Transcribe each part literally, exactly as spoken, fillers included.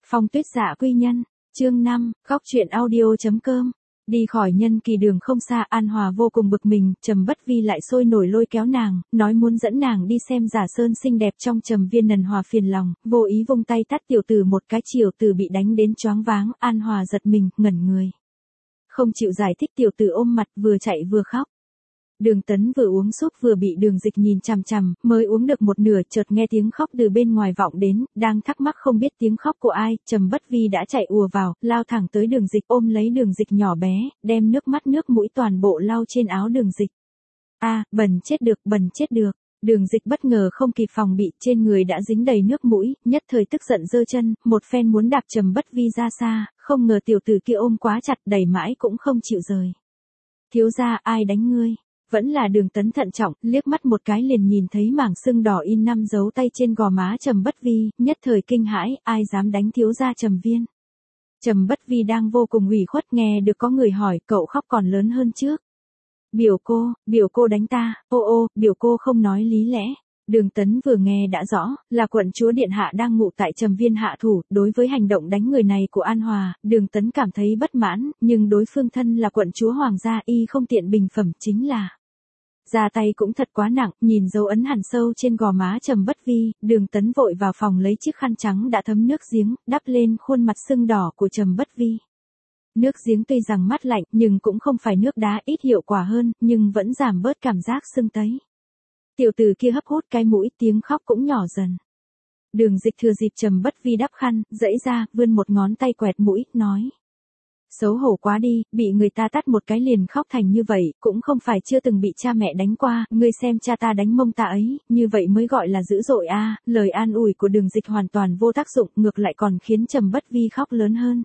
Phong tuyết dạ quy nhân, chương năm, góc truyện audio.com. Đi khỏi nhân kỳ đường không xa, An Hòa vô cùng bực mình, Trầm Bất Vi lại sôi nổi lôi kéo nàng, nói muốn dẫn nàng đi xem Giả Sơn xinh đẹp trong Trầm Viên. Nần Hòa phiền lòng, vô ý vung tay tát tiểu tử một cái, chiều tử bị đánh đến choáng váng. An Hòa giật mình, ngẩn người. Không chịu giải thích, tiểu tử ôm mặt vừa chạy vừa khóc. Đường Tấn vừa uống súp vừa bị Đường Dịch nhìn chằm chằm, mới uống được một nửa chợt nghe tiếng khóc từ bên ngoài vọng đến, đang thắc mắc không biết tiếng khóc của ai, Trầm Bất Vi đã chạy ùa vào, lao thẳng tới Đường Dịch, ôm lấy Đường Dịch nhỏ bé, đem nước mắt nước mũi toàn bộ lau trên áo Đường Dịch. A, à, bẩn chết được, bẩn chết được. Đường Dịch bất ngờ không kịp phòng bị, trên người đã dính đầy nước mũi, nhất thời tức giận giơ chân, một phen muốn đạp Trầm Bất Vi ra xa, không ngờ tiểu tử kia ôm quá chặt, đẩy mãi cũng không chịu rời. Thiếu gia, ai đánh ngươi? Vẫn là Đường Tấn thận trọng, liếc mắt một cái liền nhìn thấy mảng sưng đỏ in năm dấu tay trên gò má Trầm Bất Vi, nhất thời kinh hãi, ai dám đánh thiếu gia Trầm Viên. Trầm Bất Vi đang vô cùng ủy khuất, nghe được có người hỏi, cậu khóc còn lớn hơn trước. Biểu cô, biểu cô đánh ta, ô ô, biểu cô không nói lý lẽ. Đường Tấn vừa nghe đã rõ, là quận chúa điện hạ đang ngụ tại Trầm Viên hạ thủ, đối với hành động đánh người này của An Hòa, Đường Tấn cảm thấy bất mãn, nhưng đối phương thân là quận chúa hoàng gia, y không tiện bình phẩm, chính là ra tay cũng thật quá nặng. Nhìn dấu ấn hằn sâu trên gò má Trầm Bất Vi, Đường Tấn vội vào phòng lấy chiếc khăn trắng đã thấm nước giếng, đắp lên khuôn mặt sưng đỏ của Trầm Bất Vi. Nước giếng tuy rằng mát lạnh, nhưng cũng không phải nước đá, ít hiệu quả hơn, nhưng vẫn giảm bớt cảm giác sưng tấy. Tiểu tử kia hấp hút cái mũi, tiếng khóc cũng nhỏ dần. Đường Dịch thừa dịp Trầm Bất Vi đắp khăn, giãy ra, vươn một ngón tay quẹt mũi, nói: xấu hổ quá đi, bị người ta tát một cái liền khóc thành như vậy, cũng không phải chưa từng bị cha mẹ đánh qua, ngươi xem cha ta đánh mông ta ấy, như vậy mới gọi là dữ dội a. À. Lời an ủi của Đường Dịch hoàn toàn vô tác dụng, ngược lại còn khiến Trầm Bất Vi khóc lớn hơn.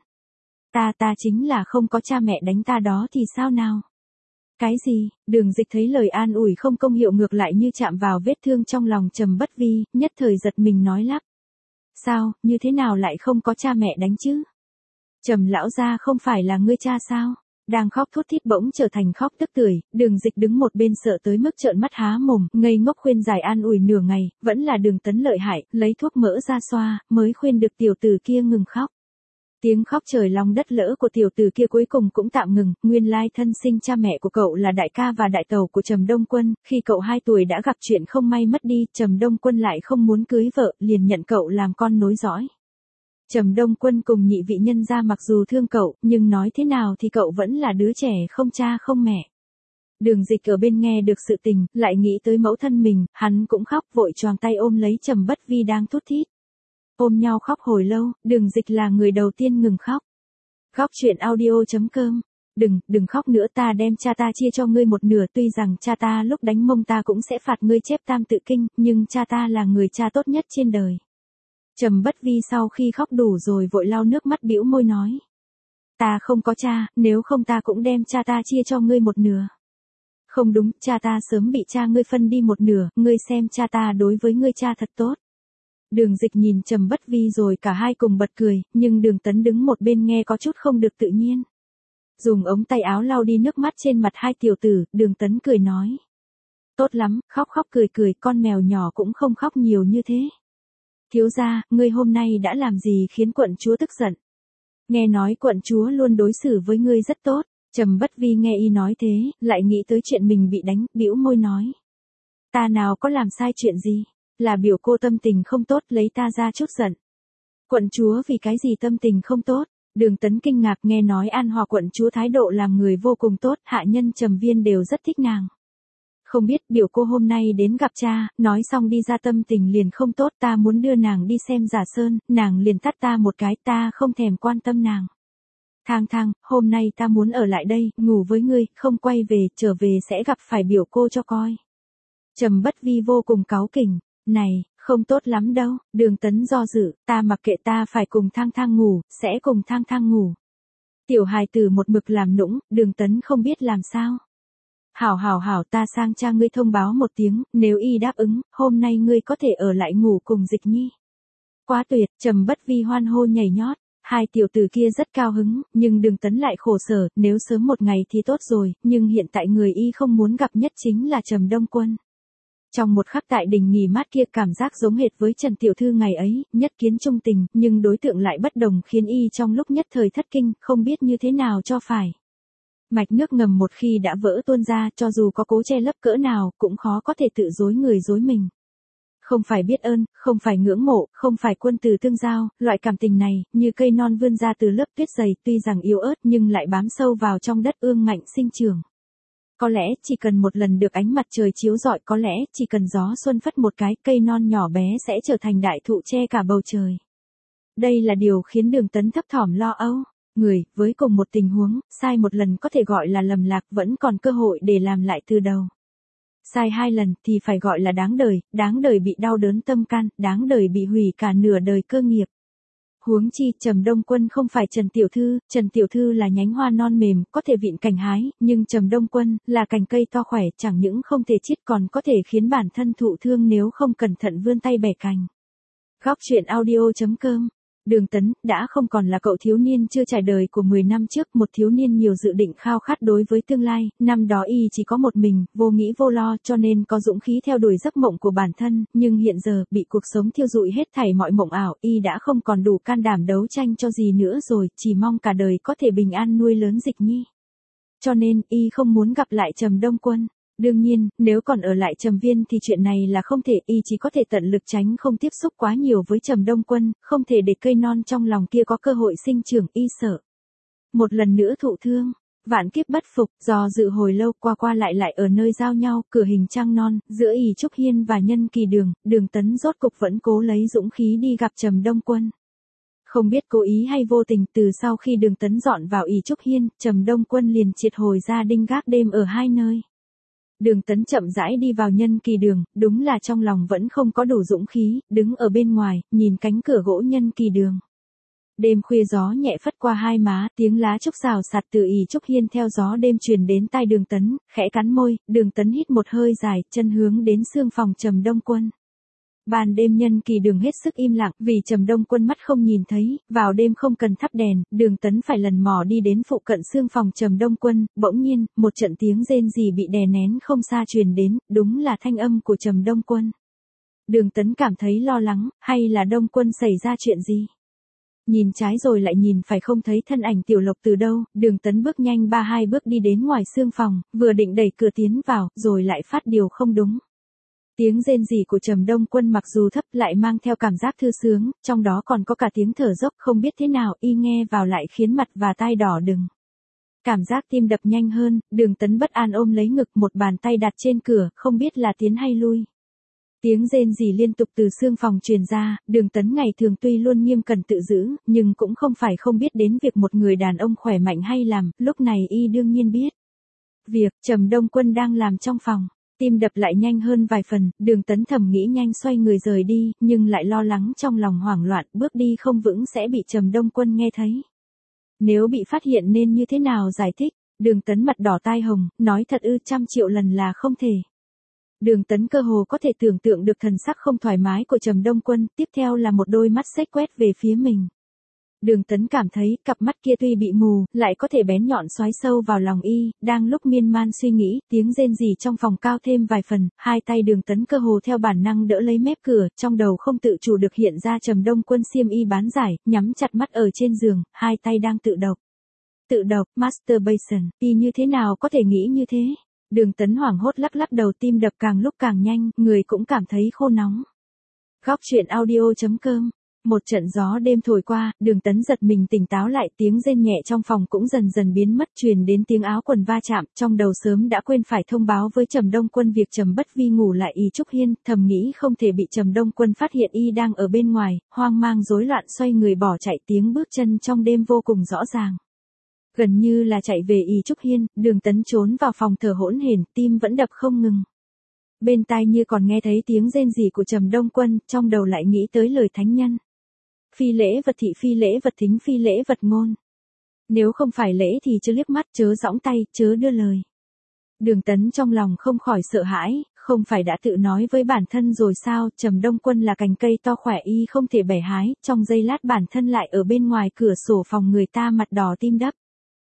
Ta ta chính là không có cha mẹ đánh ta đó thì sao nào? Cái gì? Đường Dịch thấy lời an ủi không công hiệu, ngược lại như chạm vào vết thương trong lòng Trầm Bất Vi, nhất thời giật mình nói lắp: sao, như thế nào lại không có cha mẹ đánh chứ? Trầm lão gia không phải là ngươi cha sao? Đang khóc thút thít bỗng trở thành khóc tức tưởi, Đường Dịch đứng một bên sợ tới mức trợn mắt há mồm, ngây ngốc khuyên giải an ủi nửa ngày, vẫn là Đường Tấn lợi hại, lấy thuốc mỡ ra xoa, mới khuyên được tiểu tử kia ngừng khóc. Tiếng khóc trời long đất lỡ của tiểu tử kia cuối cùng cũng tạm ngừng, nguyên lai thân sinh cha mẹ của cậu là đại ca và đại tẩu của Trầm Đông Quân, khi cậu hai tuổi đã gặp chuyện không may mất đi, Trầm Đông Quân lại không muốn cưới vợ, liền nhận cậu làm con nối dõi. Trầm Đông Quân cùng nhị vị nhân gia mặc dù thương cậu, nhưng nói thế nào thì cậu vẫn là đứa trẻ không cha không mẹ. Đường Dịch ở bên nghe được sự tình, lại nghĩ tới mẫu thân mình, hắn cũng khóc, vội choàng tay ôm lấy Trầm Bất Vi đang thút thít. Ôm nhau khóc hồi lâu, Đường Dịch là người đầu tiên ngừng khóc. Góc truyện audio.com. Đừng, đừng khóc nữa, ta đem cha ta chia cho ngươi một nửa, tuy rằng cha ta lúc đánh mông ta cũng sẽ phạt ngươi chép tam tự kinh, nhưng cha ta là người cha tốt nhất trên đời. Trầm Bất Vi sau khi khóc đủ rồi vội lau nước mắt, bĩu môi nói: ta không có cha, nếu không ta cũng đem cha ta chia cho ngươi một nửa. Không đúng, cha ta sớm bị cha ngươi phân đi một nửa, ngươi xem cha ta đối với ngươi cha thật tốt. Đường Dịch nhìn Trầm Bất Vi rồi cả hai cùng bật cười, nhưng Đường Tấn đứng một bên nghe có chút không được tự nhiên. Dùng ống tay áo lau đi nước mắt trên mặt hai tiểu tử, Đường Tấn cười nói: tốt lắm, khóc khóc cười cười, con mèo nhỏ cũng không khóc nhiều như thế. Thiếu gia, ngươi hôm nay đã làm gì khiến quận chúa tức giận? Nghe nói quận chúa luôn đối xử với ngươi rất tốt. Trầm Bất Vi nghe y nói thế, lại nghĩ tới chuyện mình bị đánh, bĩu môi nói: ta nào có làm sai chuyện gì, là biểu cô tâm tình không tốt lấy ta ra chút giận. Quận chúa vì cái gì tâm tình không tốt? Đường Tấn kinh ngạc, nghe nói An Hòa quận chúa thái độ làm người vô cùng tốt, hạ nhân Trầm Viên đều rất thích nàng. Không biết biểu cô hôm nay đến gặp cha, nói xong đi ra tâm tình liền không tốt, ta muốn đưa nàng đi xem Giả Sơn, nàng liền tát ta một cái, ta không thèm quan tâm nàng. Thang thang, hôm nay ta muốn ở lại đây, ngủ với ngươi, không quay về, trở về sẽ gặp phải biểu cô cho coi. Trầm Bất Vi vô cùng cáu kỉnh, này, không tốt lắm đâu. Đường Tấn do dự, ta mặc kệ, ta phải cùng Thang Thang ngủ, sẽ cùng Thang Thang ngủ. Tiểu hài tử một mực làm nũng, Đường Tấn không biết làm sao. Hảo hảo hảo, ta sang cha ngươi thông báo một tiếng, nếu y đáp ứng, hôm nay ngươi có thể ở lại ngủ cùng Dịch Nhi. Quá tuyệt, Trầm Bất Vi hoan hô nhảy nhót, hai tiểu tử kia rất cao hứng, nhưng Đường Tấn lại khổ sở, nếu sớm một ngày thì tốt rồi, nhưng hiện tại người y không muốn gặp nhất chính là Trầm Đông Quân. Trong một khắc tại đình nghỉ mát kia cảm giác giống hệt với Trần Tiểu Thư ngày ấy, nhất kiến trung tình, nhưng đối tượng lại bất đồng khiến y trong lúc nhất thời thất kinh, không biết như thế nào cho phải. Mạch nước ngầm một khi đã vỡ tuôn ra, cho dù có cố che lấp cỡ nào, cũng khó có thể tự dối người dối mình. Không phải biết ơn, không phải ngưỡng mộ, không phải quân từ tương giao, loại cảm tình này, như cây non vươn ra từ lớp tuyết dày, tuy rằng yếu ớt nhưng lại bám sâu vào trong đất ương ngạnh sinh trưởng. Có lẽ chỉ cần một lần được ánh mặt trời chiếu rọi, có lẽ chỉ cần gió xuân phất một cái, cây non nhỏ bé sẽ trở thành đại thụ che cả bầu trời. Đây là điều khiến Đường Tấn thấp thỏm lo âu. Người, với cùng một tình huống, sai một lần có thể gọi là lầm lạc, vẫn còn cơ hội để làm lại từ đầu. Sai hai lần thì phải gọi là đáng đời, đáng đời bị đau đớn tâm can, đáng đời bị hủy cả nửa đời cơ nghiệp. Huống chi, Trầm Đông Quân không phải Trần Tiểu Thư, Trần Tiểu Thư là nhánh hoa non mềm, có thể vịn cành hái, nhưng Trầm Đông Quân là cành cây to khỏe, chẳng những không thể chiết còn có thể khiến bản thân thụ thương nếu không cẩn thận vươn tay bẻ cành. Góc truyện audio chấm com. Đường Tấn đã không còn là cậu thiếu niên chưa trải đời của mười năm trước, một thiếu niên nhiều dự định khao khát đối với tương lai, năm đó y chỉ có một mình, vô nghĩ vô lo cho nên có dũng khí theo đuổi giấc mộng của bản thân, nhưng hiện giờ, bị cuộc sống thiêu rụi hết thảy mọi mộng ảo, y đã không còn đủ can đảm đấu tranh cho gì nữa rồi, chỉ mong cả đời có thể bình an nuôi lớn Dịch Nhi. Cho nên, y không muốn gặp lại Trầm Đông Quân. Đương nhiên, nếu còn ở lại Trầm Viên thì chuyện này là không thể, y chỉ có thể tận lực tránh không tiếp xúc quá nhiều với Trầm Đông Quân, không thể để cây non trong lòng kia có cơ hội sinh trưởng, y sợ. Một lần nữa thụ thương, vạn kiếp bất phục, do dự hồi lâu qua qua lại lại ở nơi giao nhau, cửa hình trăng non, giữa ỷ Trúc Hiên và Nhân Kỳ Đường, Đường Tấn rốt cục vẫn cố lấy dũng khí đi gặp Trầm Đông Quân. Không biết cố ý hay vô tình, từ sau khi Đường Tấn dọn vào ỷ Trúc Hiên, Trầm Đông Quân liền triệt hồi ra đinh gác đêm ở hai nơi. Đường Tấn chậm rãi đi vào Nhân Kỳ Đường, đúng là trong lòng vẫn không có đủ dũng khí, đứng ở bên ngoài, nhìn cánh cửa gỗ Nhân Kỳ Đường. Đêm khuya gió nhẹ phất qua hai má, tiếng lá trúc xào xạc từ ỷ Trúc Hiên theo gió đêm truyền đến tai Đường Tấn, khẽ cắn môi, Đường Tấn hít một hơi dài, chân hướng đến xương phòng Trầm Đông Quân. Ban đêm Nhân Kỳ Đường hết sức im lặng, vì Trầm Đông Quân mắt không nhìn thấy, vào đêm không cần thắp đèn, Đường Tấn phải lần mò đi đến phụ cận xương phòng Trầm Đông Quân, bỗng nhiên, một trận tiếng rên rỉ bị đè nén không xa truyền đến, đúng là thanh âm của Trầm Đông Quân. Đường Tấn cảm thấy lo lắng, hay là Đông Quân xảy ra chuyện gì? Nhìn trái rồi lại nhìn phải không thấy thân ảnh Tiểu Lộc từ đâu, Đường Tấn bước nhanh ba hai bước đi đến ngoài xương phòng, vừa định đẩy cửa tiến vào, rồi lại phát điều không đúng. Tiếng rên rỉ của Trầm Đông Quân mặc dù thấp lại mang theo cảm giác thư sướng, trong đó còn có cả tiếng thở dốc, không biết thế nào y nghe vào lại khiến mặt và tai đỏ đừng. Cảm giác tim đập nhanh hơn, Đường Tấn bất an ôm lấy ngực, một bàn tay đặt trên cửa, không biết là tiến hay lui. Tiếng rên rỉ liên tục từ xương phòng truyền ra, Đường Tấn ngày thường tuy luôn nghiêm cẩn tự giữ, nhưng cũng không phải không biết đến việc một người đàn ông khỏe mạnh hay làm, lúc này y đương nhiên biết. Việc Trầm Đông Quân đang làm trong phòng. Tim đập lại nhanh hơn vài phần, Đường Tấn thầm nghĩ nhanh xoay người rời đi, nhưng lại lo lắng trong lòng hoảng loạn, bước đi không vững sẽ bị Trầm Đông Quân nghe thấy. Nếu bị phát hiện nên như thế nào giải thích? Đường Tấn mặt đỏ tai hồng, nói thật ư, trăm triệu lần là không thể. Đường Tấn cơ hồ có thể tưởng tượng được thần sắc không thoải mái của Trầm Đông Quân, tiếp theo là một đôi mắt xếch quét về phía mình. Đường Tấn cảm thấy, cặp mắt kia tuy bị mù, lại có thể bén nhọn xoáy sâu vào lòng y, đang lúc miên man suy nghĩ, tiếng rên rỉ trong phòng cao thêm vài phần, hai tay Đường Tấn cơ hồ theo bản năng đỡ lấy mép cửa, trong đầu không tự chủ được hiện ra Trầm Đông Quân xiêm y bán giải, nhắm chặt mắt ở trên giường, hai tay đang tự độc. Tự độc, masturbation, y như thế nào có thể nghĩ như thế? Đường Tấn hoảng hốt lắc lắc đầu, tim đập càng lúc càng nhanh, người cũng cảm thấy khô nóng. Góc truyện audio chấm com. Một trận gió đêm thổi qua, Đường Tấn giật mình tỉnh táo lại, tiếng rên nhẹ trong phòng cũng dần dần biến mất, truyền đến tiếng áo quần va chạm, trong đầu sớm đã quên phải thông báo với Trầm Đông Quân việc Trầm Bất Vi ngủ lại ỷ Trúc Hiên, thầm nghĩ không thể bị Trầm Đông Quân phát hiện y đang ở bên ngoài, hoang mang rối loạn xoay người bỏ chạy, tiếng bước chân trong đêm vô cùng rõ ràng. Gần như là chạy về ỷ Trúc Hiên, Đường Tấn trốn vào phòng thở hỗn hển, tim vẫn đập không ngừng. Bên tai như còn nghe thấy tiếng rên rỉ của Trầm Đông Quân, trong đầu lại nghĩ tới lời thánh nhân. Phi lễ vật thị, phi lễ vật thính, phi lễ vật ngôn. Nếu không phải lễ thì chớ liếc mắt, chớ giõng tay, chớ đưa lời. Đường Tấn trong lòng không khỏi sợ hãi, không phải đã tự nói với bản thân rồi sao, Trầm Đông Quân là cành cây to khỏe y không thể bẻ hái, trong giây lát bản thân lại ở bên ngoài cửa sổ phòng người ta mặt đỏ tim đắp.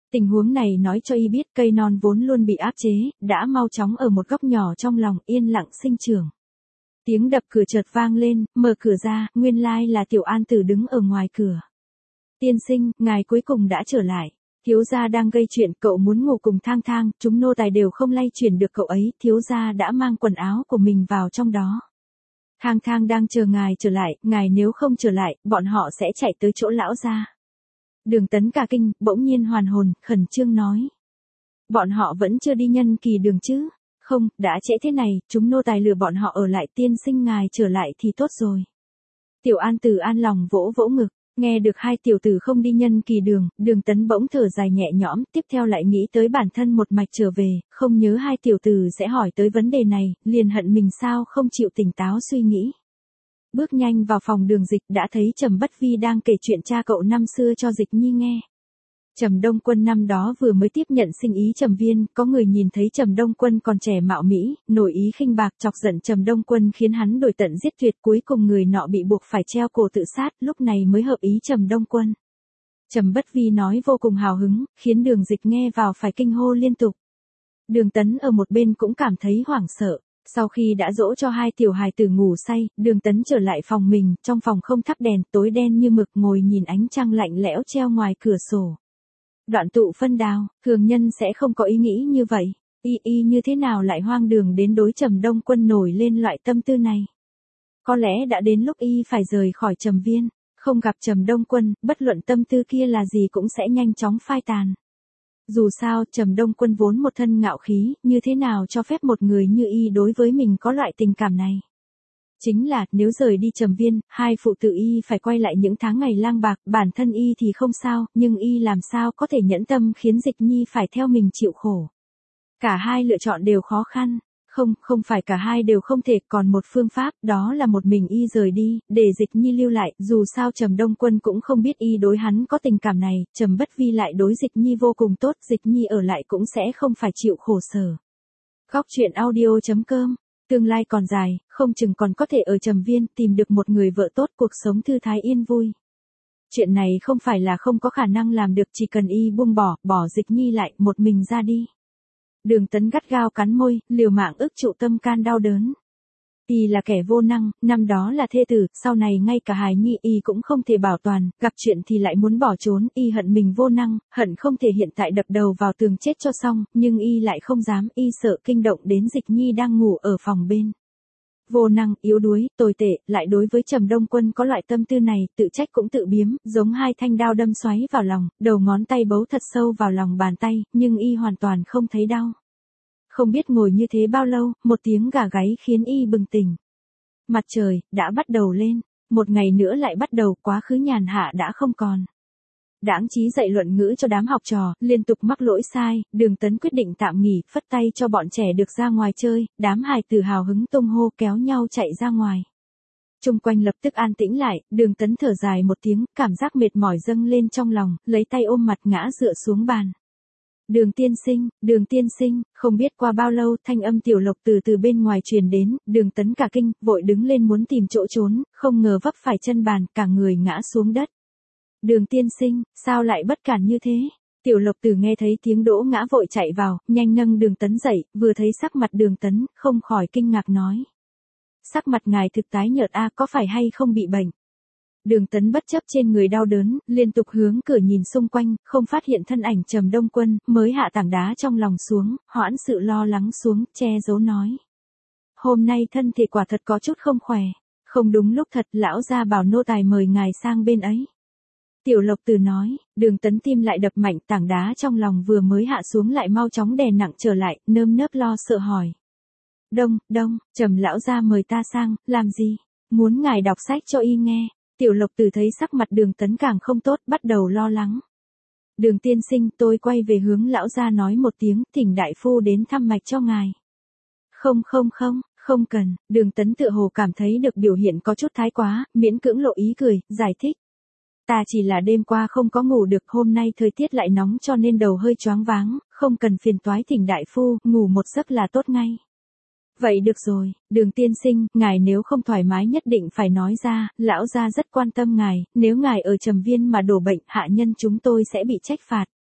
Tình huống này nói cho y biết cây non vốn luôn bị áp chế, đã mau chóng ở một góc nhỏ trong lòng yên lặng sinh trưởng. Tiếng đập cửa chợt vang lên, mở cửa ra, nguyên lai là Tiểu An Tử đứng ở ngoài cửa. Tiên sinh, ngài cuối cùng đã trở lại. Thiếu gia đang gây chuyện, cậu muốn ngủ cùng Thang Thang, chúng nô tài đều không lay chuyển được cậu ấy, thiếu gia đã mang quần áo của mình vào trong đó. Thang Thang đang chờ ngài trở lại, ngài nếu không trở lại, bọn họ sẽ chạy tới chỗ lão gia. Đường Tấn cả kinh, bỗng nhiên hoàn hồn, khẩn trương nói. Bọn họ vẫn chưa đi Nhân Kỳ Đường chứ? Không, đã trễ thế này, chúng nô tài lừa bọn họ ở lại, tiên sinh ngài trở lại thì tốt rồi. Tiểu An Tử an lòng vỗ vỗ ngực, nghe được hai tiểu tử không đi Nhân Kỳ Đường, Đường Tấn bỗng thở dài nhẹ nhõm, tiếp theo lại nghĩ tới bản thân một mạch trở về, không nhớ hai tiểu tử sẽ hỏi tới vấn đề này, liền hận mình sao không chịu tỉnh táo suy nghĩ. Bước nhanh vào phòng Đường Dịch đã thấy Trầm Bất Vi đang kể chuyện cha cậu năm xưa cho Dịch Nhi nghe. Trầm Đông Quân năm đó vừa mới tiếp nhận sinh ý Trầm Viên, có người nhìn thấy Trầm Đông Quân còn trẻ mạo mỹ, nổi ý khinh bạc chọc giận Trầm Đông Quân khiến hắn đổi tận giết tuyệt, cuối cùng người nọ bị buộc phải treo cổ tự sát, lúc này mới hợp ý Trầm Đông Quân. Trầm Bất Vi nói vô cùng hào hứng, khiến Đường Dịch nghe vào phải kinh hô liên tục. Đường Tấn ở một bên cũng cảm thấy hoảng sợ. Sau khi đã dỗ cho hai tiểu hài tử ngủ say, Đường Tấn trở lại phòng mình, trong phòng không thắp đèn, tối đen như mực, ngồi nhìn ánh trăng lạnh lẽo treo ngoài cửa sổ. Đoạn tụ phân đao, thường nhân sẽ không có ý nghĩ như vậy, y y như thế nào lại hoang đường đến đối Trầm Đông Quân nổi lên loại tâm tư này. Có lẽ đã đến lúc y phải rời khỏi Trầm Viên, không gặp Trầm Đông Quân, bất luận tâm tư kia là gì cũng sẽ nhanh chóng phai tàn. Dù sao, Trầm Đông Quân vốn một thân ngạo khí, như thế nào cho phép một người như y đối với mình có loại tình cảm này. Chính là, nếu rời đi Trầm Viên, hai phụ tử y phải quay lại những tháng ngày lang bạc, bản thân y thì không sao, nhưng y làm sao có thể nhẫn tâm khiến Dịch Nhi phải theo mình chịu khổ. Cả hai lựa chọn đều khó khăn. Không, không phải cả hai đều không thể, còn một phương pháp, đó là một mình y rời đi, để Dịch Nhi lưu lại, dù sao Trầm Đông Quân cũng không biết y đối hắn có tình cảm này, Trầm Bất Vi lại đối Dịch Nhi vô cùng tốt, Dịch Nhi ở lại cũng sẽ không phải chịu khổ sở. Góc truyện audio chấm com, tương lai còn dài, không chừng còn có thể ở Trầm Viên tìm được một người vợ tốt, cuộc sống thư thái yên vui. Chuyện này không phải là không có khả năng làm được, chỉ cần y buông bỏ, bỏ Dịch Nhi lại, một mình ra đi. Đường Tấn gắt gao cắn môi, liều mạng ức trụ tâm can đau đớn. Y là kẻ vô năng, năm đó là thê tử, sau này ngay cả hài nhi y cũng không thể bảo toàn, gặp chuyện thì lại muốn bỏ trốn, y hận mình vô năng, hận không thể hiện tại đập đầu vào tường chết cho xong, nhưng y lại không dám, y sợ kinh động đến Dịch Nhi đang ngủ ở phòng bên. Vô năng, yếu đuối, tồi tệ, lại đối với Trầm Đông Quân có loại tâm tư này, tự trách cũng tự biếm, giống hai thanh đao đâm xoáy vào lòng, đầu ngón tay bấu thật sâu vào lòng bàn tay, nhưng y hoàn toàn không thấy đau. Không biết ngồi như thế bao lâu, một tiếng gà gáy khiến y bừng tỉnh. Mặt trời, đã bắt đầu lên, một ngày nữa lại bắt đầu, quá khứ nhàn hạ đã không còn. Đãng trí dạy luận ngữ cho đám học trò, liên tục mắc lỗi sai, Đường Tấn quyết định tạm nghỉ, phất tay cho bọn trẻ được ra ngoài chơi, đám hài tử hào hứng tung hô kéo nhau chạy ra ngoài. Chung quanh lập tức an tĩnh lại, Đường Tấn thở dài một tiếng, cảm giác mệt mỏi dâng lên trong lòng, lấy tay ôm mặt ngã dựa xuống bàn. Đường tiên sinh, Đường tiên sinh, không biết qua bao lâu, thanh âm Tiểu Lộc từ từ bên ngoài truyền đến, Đường Tấn cả kinh, vội đứng lên muốn tìm chỗ trốn, không ngờ vấp phải chân bàn, cả người ngã xuống đất. Đường tiên sinh, sao lại bất cản như thế? Tiểu Lộc Tử nghe thấy tiếng đỗ ngã vội chạy vào, nhanh nâng Đường Tấn dậy, vừa thấy sắc mặt Đường Tấn, không khỏi kinh ngạc nói. Sắc mặt ngài thực tái nhợt a, có phải hay không bị bệnh? Đường Tấn bất chấp trên người đau đớn, liên tục hướng cửa nhìn xung quanh, không phát hiện thân ảnh Trầm Đông Quân, mới hạ tảng đá trong lòng xuống, hoãn sự lo lắng xuống, che giấu nói. Hôm nay thân thể quả thật có chút không khỏe, không đúng lúc thật, lão gia bảo nô tài mời ngài sang bên ấy. Tiểu Lộc Tử nói, Đường Tấn tim lại đập mạnh, tảng đá trong lòng vừa mới hạ xuống lại mau chóng đè nặng trở lại, nơm nớp lo sợ hỏi. Đông, đông, Trầm lão gia mời ta sang, làm gì? Muốn ngài đọc sách cho y nghe. Tiểu Lộc Tử thấy sắc mặt Đường Tấn càng không tốt, bắt đầu lo lắng. Đường tiên sinh, tôi quay về hướng lão gia nói một tiếng, thỉnh đại phu đến thăm mạch cho ngài. Không không không, không cần, Đường Tấn tựa hồ cảm thấy được biểu hiện có chút thái quá, miễn cưỡng lộ ý cười, giải thích. Ta chỉ là đêm qua không có ngủ được, hôm nay thời tiết lại nóng cho nên đầu hơi choáng váng, không cần phiền toái thỉnh đại phu, ngủ một giấc là tốt ngay. Vậy được rồi, Đường tiên sinh, ngài nếu không thoải mái nhất định phải nói ra, lão gia rất quan tâm ngài, nếu ngài ở Trầm Viên mà đổ bệnh, hạ nhân chúng tôi sẽ bị trách phạt.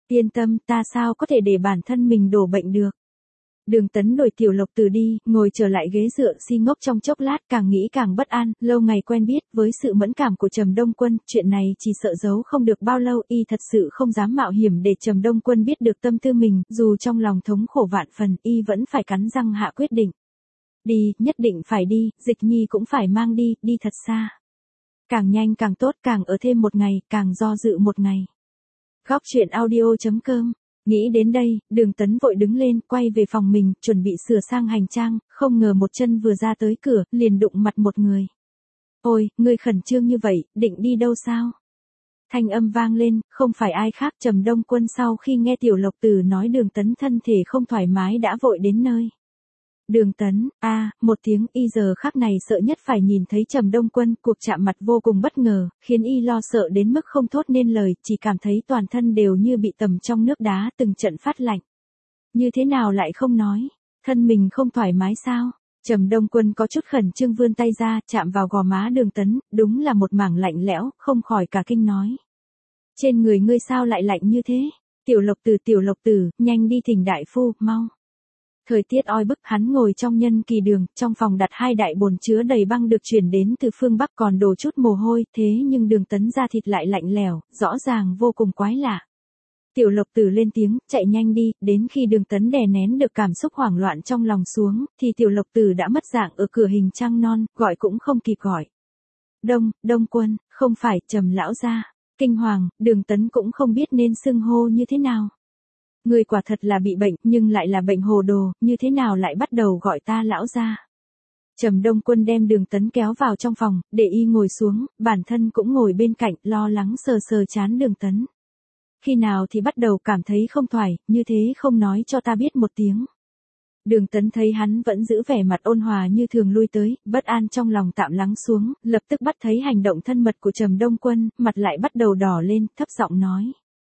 Yên tâm, ta sao có thể để bản thân mình đổ bệnh được. Đường Tấn đuổi Tiểu Lộc Tử đi, ngồi trở lại ghế dựa si ngốc trong chốc lát, càng nghĩ càng bất an, lâu ngày quen biết, với sự mẫn cảm của Trầm Đông Quân, chuyện này chỉ sợ giấu không được bao lâu, y thật sự không dám mạo hiểm để Trầm Đông Quân biết được tâm tư mình, dù trong lòng thống khổ vạn phần, y vẫn phải cắn răng hạ quyết định. Đi, nhất định phải đi, Dịch Nhi cũng phải mang đi, đi thật xa. Càng nhanh càng tốt, càng ở thêm một ngày, càng do dự một ngày. Góc truyện audio chấm com. Nghĩ đến đây, Đường Tấn vội đứng lên, quay về phòng mình, chuẩn bị sửa sang hành trang, không ngờ một chân vừa ra tới cửa, liền đụng mặt một người. Ôi, ngươi khẩn trương như vậy, định đi đâu sao? Thanh âm vang lên, không phải ai khác, Trầm Đông Quân sau khi nghe Tiểu Lộc Tử nói Đường Tấn thân thể không thoải mái đã vội đến nơi. Đường Tấn, a, à, một tiếng, y giờ khắc này sợ nhất phải nhìn thấy Trầm Đông Quân, cuộc chạm mặt vô cùng bất ngờ, khiến y lo sợ đến mức không thốt nên lời, chỉ cảm thấy toàn thân đều như bị tầm trong nước đá, từng trận phát lạnh. Như thế nào lại không nói, thân mình không thoải mái sao? Trầm Đông Quân có chút khẩn trương vươn tay ra, chạm vào gò má Đường Tấn, đúng là một mảng lạnh lẽo, không khỏi cả kinh nói. Trên người ngươi sao lại lạnh như thế? Tiểu Lộc Tử, Tiểu Lộc Tử, nhanh đi thỉnh đại phu, mau. Thời tiết oi bức, hắn ngồi trong nhân kỳ đường, trong phòng đặt hai đại bồn chứa đầy băng được chuyển đến từ phương Bắc, còn đổ chút mồ hôi, thế nhưng Đường Tấn da thịt lại lạnh lẽo, rõ ràng vô cùng quái lạ. Tiểu Lộc Tử lên tiếng, chạy nhanh đi, đến khi Đường Tấn đè nén được cảm xúc hoảng loạn trong lòng xuống, thì Tiểu Lộc Tử đã mất dạng ở cửa hình trăng non, gọi cũng không kịp gọi. Đông, Đông Quân, không phải, Trầm lão gia. Kinh hoàng, Đường Tấn cũng không biết nên xưng hô như thế nào. Người quả thật là bị bệnh, nhưng lại là bệnh hồ đồ, như thế nào lại bắt đầu gọi ta lão gia? Trầm Đông Quân đem Đường Tấn kéo vào trong phòng, để y ngồi xuống, bản thân cũng ngồi bên cạnh, lo lắng sờ sờ trán Đường Tấn. Khi nào thì bắt đầu cảm thấy không thoải, như thế không nói cho ta biết một tiếng. Đường Tấn thấy hắn vẫn giữ vẻ mặt ôn hòa như thường lui tới, bất an trong lòng tạm lắng xuống, lập tức bắt thấy hành động thân mật của Trầm Đông Quân, mặt lại bắt đầu đỏ lên, thấp giọng nói.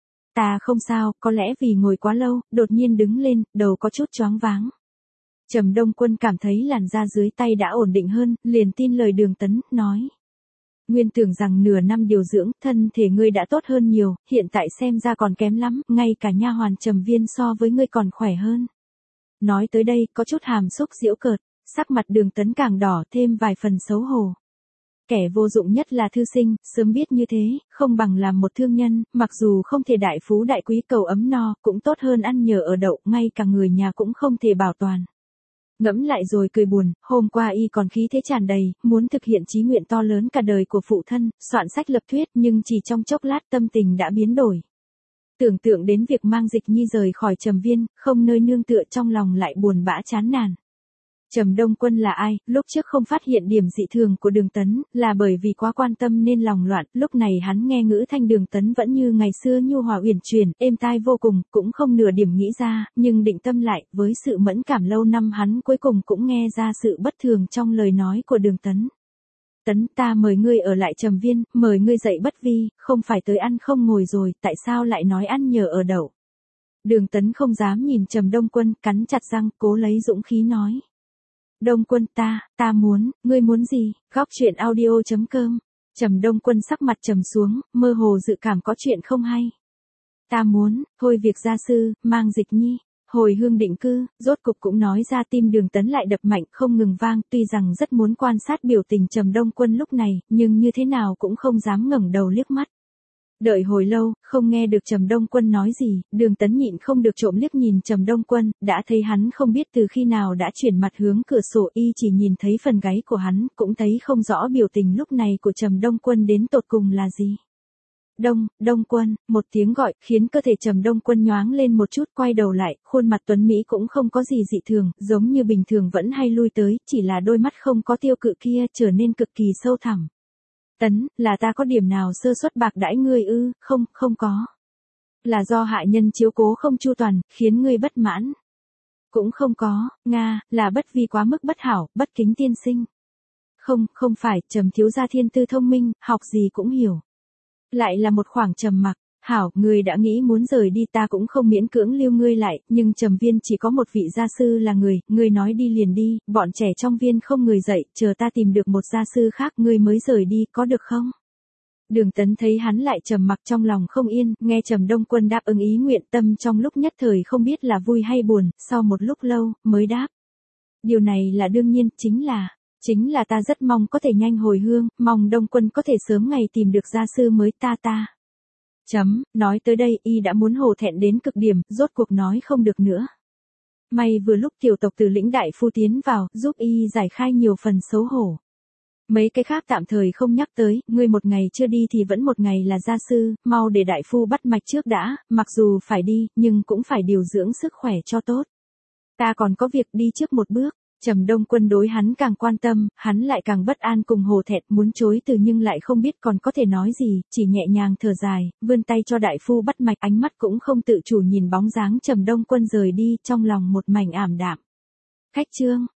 Ta không sao, có lẽ vì ngồi quá lâu, đột nhiên đứng lên, đầu có chút choáng váng. Trầm Đông Quân cảm thấy làn da dưới tay đã ổn định hơn, liền tin lời Đường Tấn, nói. Nguyên tưởng rằng nửa năm điều dưỡng, thân thể ngươi đã tốt hơn nhiều, hiện tại xem ra còn kém lắm, ngay cả nha hoàn Trầm Viên so với ngươi còn khỏe hơn. Nói tới đây, có chút hàm xúc giễu cợt, sắc mặt Đường Tấn càng đỏ thêm vài phần xấu hổ. Kẻ vô dụng nhất là thư sinh, sớm biết như thế, không bằng làm một thương nhân, mặc dù không thể đại phú đại quý cầu ấm no, cũng tốt hơn ăn nhờ ở đậu, ngay cả người nhà cũng không thể bảo toàn. Ngẫm lại rồi cười buồn, hôm qua y còn khí thế tràn đầy, muốn thực hiện chí nguyện to lớn cả đời của phụ thân, soạn sách lập thuyết, nhưng chỉ trong chốc lát tâm tình đã biến đổi. Tưởng tượng đến việc mang Dịch Nhi rời khỏi Trầm Viên, không nơi nương tựa, trong lòng lại buồn bã chán nản. Trầm Đông Quân là ai, lúc trước không phát hiện điểm dị thường của Đường Tấn, là bởi vì quá quan tâm nên lòng loạn, lúc này hắn nghe ngữ thanh Đường Tấn vẫn như ngày xưa nhu hòa uyển chuyển, êm tai vô cùng, cũng không nửa điểm nghĩ ra, nhưng định tâm lại, với sự mẫn cảm lâu năm hắn cuối cùng cũng nghe ra sự bất thường trong lời nói của Đường Tấn. Tấn, ta mời ngươi ở lại Trầm Viên, mời ngươi dậy bất vi, không phải tới ăn không ngồi rồi, tại sao lại nói ăn nhờ ở đậu? Đường Tấn không dám nhìn Trầm Đông Quân, cắn chặt răng, cố lấy dũng khí nói. Đông Quân, ta, ta muốn, ngươi muốn gì? Góc truyện audio chấm com. Trầm Đông Quân sắc mặt trầm xuống, mơ hồ dự cảm có chuyện không hay. Ta muốn, thôi việc gia sư, mang Dịch Nhi, hồi hương định cư, rốt cục cũng nói ra, tim Đường Tấn lại đập mạnh không ngừng vang, tuy rằng rất muốn quan sát biểu tình Trầm Đông Quân lúc này, nhưng như thế nào cũng không dám ngẩng đầu liếc mắt. Đợi hồi lâu, không nghe được Trầm Đông Quân nói gì, Đường Tấn nhịn không được trộm liếc nhìn Trầm Đông Quân, đã thấy hắn không biết từ khi nào đã chuyển mặt hướng cửa sổ, y chỉ nhìn thấy phần gáy của hắn, cũng thấy không rõ biểu tình lúc này của Trầm Đông Quân đến tột cùng là gì. Đông, Đông Quân, một tiếng gọi, khiến cơ thể Trầm Đông Quân nhoáng lên một chút, quay đầu lại, khuôn mặt tuấn Mỹ cũng không có gì dị thường, giống như bình thường vẫn hay lui tới, chỉ là đôi mắt không có tiêu cự kia trở nên cực kỳ sâu thẳm. Tấn, là ta có điểm nào sơ suất bạc đãi ngươi ư? Không, không có. Là do hạ nhân chiếu cố không chu toàn, khiến ngươi bất mãn. Cũng không có, Nga, là bất vi quá mức bất hảo, bất kính tiên sinh. Không, không phải, Trầm thiếu gia thiên tư thông minh, học gì cũng hiểu. Lại là một khoảng trầm mặc. Hảo, ngươi đã nghĩ muốn rời đi, ta cũng không miễn cưỡng lưu ngươi lại, nhưng Trầm Viên chỉ có một vị gia sư là người, ngươi nói đi liền đi, bọn trẻ trong viên không người dạy, chờ ta tìm được một gia sư khác ngươi mới rời đi, có được không? Đường Tấn thấy hắn lại trầm mặc trong lòng không yên, nghe Trầm Đông Quân đáp ứng ý nguyện tâm trong lúc nhất thời không biết là vui hay buồn, sau một lúc lâu, mới đáp. Điều này là đương nhiên, chính là, chính là ta rất mong có thể nhanh hồi hương, mong Đông Quân có thể sớm ngày tìm được gia sư mới ta ta. Chấm, nói tới đây y đã muốn hổ thẹn đến cực điểm, rốt cuộc nói không được nữa. May vừa lúc tiểu tộc từ lĩnh đại phu tiến vào, giúp y giải khai nhiều phần xấu hổ. Mấy cái khác tạm thời không nhắc tới, ngươi một ngày chưa đi thì vẫn một ngày là gia sư, mau để đại phu bắt mạch trước đã, mặc dù phải đi, nhưng cũng phải điều dưỡng sức khỏe cho tốt. Ta còn có việc đi trước một bước. Trầm Đông Quân đối hắn càng quan tâm, hắn lại càng bất an cùng hổ thẹn, muốn chối từ nhưng lại không biết còn có thể nói gì, chỉ nhẹ nhàng thở dài, vươn tay cho đại phu bắt mạch, ánh mắt cũng không tự chủ nhìn bóng dáng Trầm Đông Quân rời đi, trong lòng một mảnh ảm đạm. Khách trương,